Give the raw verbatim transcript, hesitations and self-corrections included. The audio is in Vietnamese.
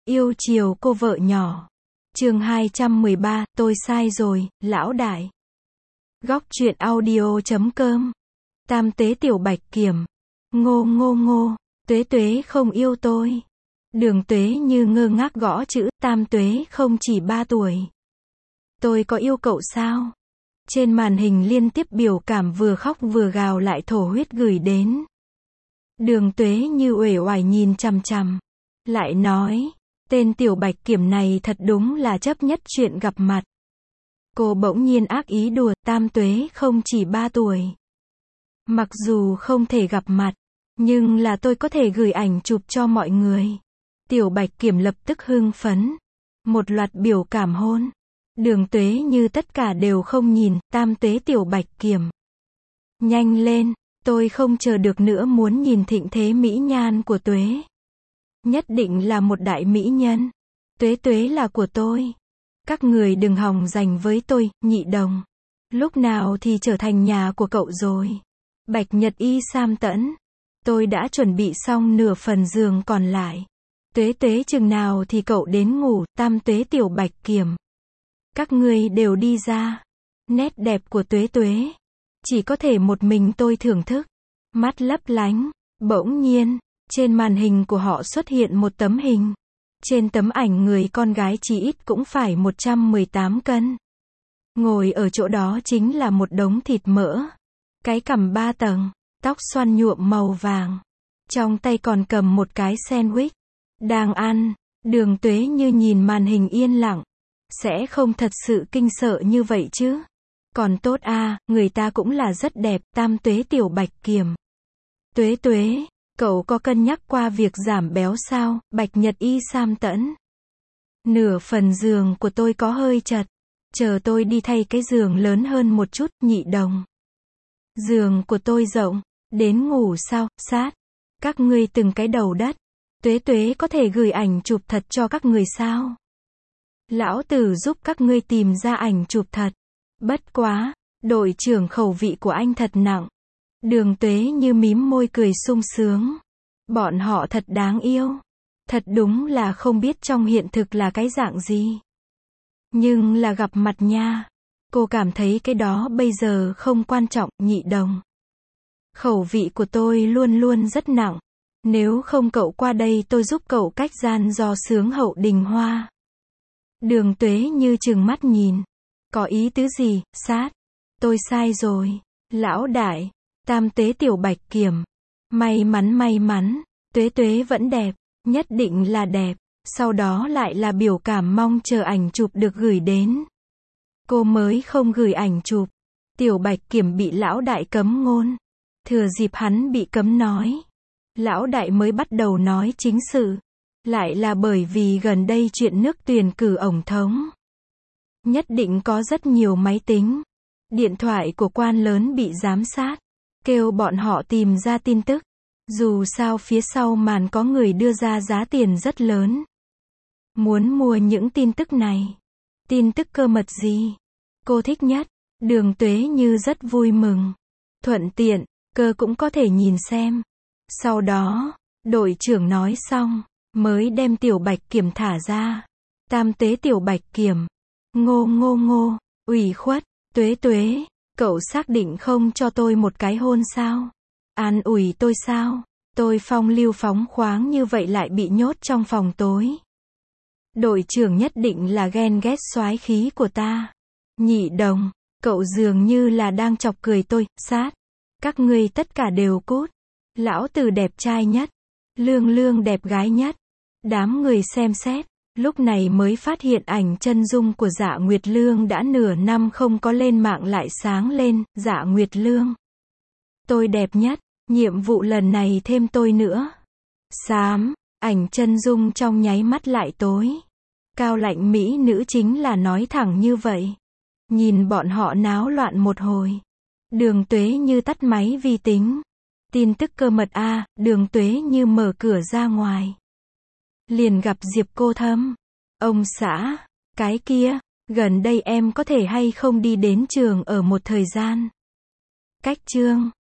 Yêu chiều cô vợ nhỏ. Chương hai trăm mười ba, tôi sai rồi, lão đại. Góc truyện audio chấm com. Tam tế tiểu bạch kiểm. Ngô ngô ngô, Tuế Tuế không yêu tôi. Đường Tuế như ngơ ngác gõ chữ, Tam Tuế không chỉ ba tuổi. Tôi có yêu cậu sao? Trên màn hình liên tiếp biểu cảm vừa khóc vừa gào lại thổ huyết gửi đến. Đường Tuế như uể oải nhìn chằm chằm. Lại nói, tên tiểu bạch kiểm này thật đúng là chấp nhất chuyện gặp mặt. Cô bỗng nhiên ác ý đùa, Tam Tuế không chỉ ba tuổi. Mặc dù không thể gặp mặt, nhưng là tôi có thể gửi ảnh chụp cho mọi người. Tiểu bạch kiểm lập tức hưng phấn. Một loạt biểu cảm hôn. Đường Tuế như tất cả đều không nhìn, Tam Tuế tiểu bạch kiểm. Nhanh lên, tôi không chờ được nữa muốn nhìn thịnh thế mỹ nhan của Tuế. Nhất định là một đại mỹ nhân. Tuế Tuế là của tôi. Các người đừng hòng giành với tôi, nhị đồng. Lúc nào thì trở thành nhà của cậu rồi. Bạch Nhật Y Sam Tẫn. Tôi đã chuẩn bị xong nửa phần giường còn lại. Tuế Tuế chừng nào thì cậu đến ngủ, Tam Tuế tiểu bạch kiểm. Các người đều đi ra. Nét đẹp của Tuế Tuế. Chỉ có thể một mình tôi thưởng thức. Mắt lấp lánh. Bỗng nhiên, trên màn hình của họ xuất hiện một tấm hình. Trên tấm ảnh người con gái chỉ ít cũng phải một trăm mười tám cân. Ngồi ở chỗ đó chính là một đống thịt mỡ. Cái cằm ba tầng, tóc xoăn nhuộm màu vàng. Trong tay còn cầm một cái sandwich. Đang ăn, Đường Tuế như nhìn màn hình yên lặng. Sẽ không thật sự kinh sợ như vậy chứ. Còn tốt a, người ta cũng là rất đẹp, Tam Tuế tiểu bạch kiểm. Tuế Tuế, cậu có cân nhắc qua việc giảm béo sao? Bạch Nhật Y Sam Tẫn. Nửa phần giường của tôi có hơi chật. Chờ tôi đi thay cái giường lớn hơn một chút, nhị đồng. Giường của tôi rộng. Đến ngủ sao, sát. Các ngươi từng cái đầu đất. Tuế Tuế có thể gửi ảnh chụp thật cho các người sao? Lão tử giúp các ngươi tìm ra ảnh chụp thật. Bất quá, đội trưởng khẩu vị của anh thật nặng. Đường Tuế như mím môi cười sung sướng. Bọn họ thật đáng yêu. Thật đúng là không biết trong hiện thực là cái dạng gì. Nhưng là gặp mặt nha. Cô cảm thấy cái đó bây giờ không quan trọng, nhị đồng. Khẩu vị của tôi luôn luôn rất nặng. Nếu không cậu qua đây tôi giúp cậu cách gian do sướng hậu đình hoa. Đường Tuế như trừng mắt nhìn. Có ý tứ gì, sát? Tôi sai rồi. Lão đại. Tam Tế tiểu bạch kiểm. May mắn may mắn. Tuế Tuế vẫn đẹp. Nhất định là đẹp. Sau đó lại là biểu cảm mong chờ ảnh chụp được gửi đến. Cô mới không gửi ảnh chụp. Tiểu bạch kiểm bị lão đại cấm ngôn. Thừa dịp hắn bị cấm nói. Lão đại mới bắt đầu nói chính sự. Lại là bởi vì gần đây chuyện nước tuyển cử ổng thống. Nhất định có rất nhiều máy tính. Điện thoại của quan lớn bị giám sát. Kêu bọn họ tìm ra tin tức. Dù sao phía sau màn có người đưa ra giá tiền rất lớn. Muốn mua những tin tức này. Tin tức cơ mật gì? Cô thích nhất. Đường Tuế như rất vui mừng. Thuận tiện, cơ cũng có thể nhìn xem. Sau đó, đội trưởng nói xong, mới đem tiểu bạch kiểm thả ra. Tam Tế tiểu bạch kiểm. Ngô ngô ngô, ủy khuất, Tuế Tuế, cậu xác định không cho tôi một cái hôn sao? An ủi tôi sao? Tôi phong lưu phóng khoáng như vậy lại bị nhốt trong phòng tối. Đội trưởng nhất định là ghen ghét soái khí của ta. Nhị đồng, cậu dường như là đang chọc cười tôi, sát. Các ngươi tất cả đều cút. Lão tử đẹp trai nhất. Lương Lương đẹp gái nhất. Đám người xem xét. Lúc này mới phát hiện ảnh chân dung của Dạ Nguyệt Lương đã nửa năm không có lên mạng lại sáng lên. Dạ Nguyệt Lương. Tôi đẹp nhất. Nhiệm vụ lần này thêm tôi nữa. Xám. Ảnh chân dung trong nháy mắt lại tối. Cao lạnh mỹ nữ chính là nói thẳng như vậy. Nhìn bọn họ náo loạn một hồi. Đường Tuế như tắt máy vi tính. Tin tức cơ mật a, Đường Tuế như mở cửa ra ngoài. Liền gặp Diệp Cô Thâm. Ông xã, cái kia, gần đây em có thể hay không đi đến trường ở một thời gian. Cách chương.